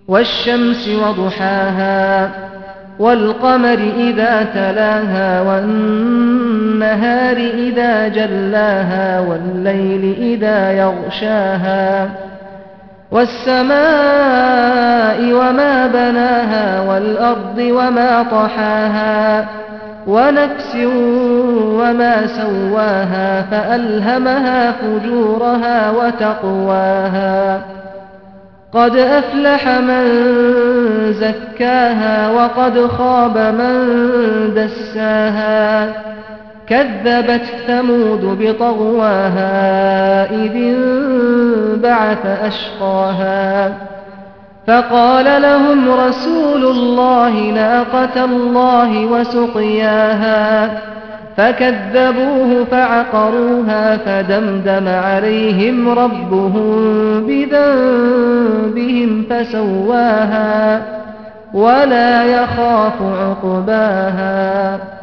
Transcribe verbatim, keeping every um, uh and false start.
والشمس وضحاها والقمر إذا تلاها والنهار إذا جلاها والليل إذا يغشاها والسماء وما بناها والأرض وما طحاها ونفس وما سواها فألهمها فجورها وتقواها قد أفلح من زكاها وقد خاب من دساها كذبت ثمود بطغواها إذ انبعث أشقاها فقال لهم رسول الله ناقة الله وسقياها فكذبوه فعقروها فدمدم عليهم ربهم بذنبهم فسواها ولا يخاف عقباها.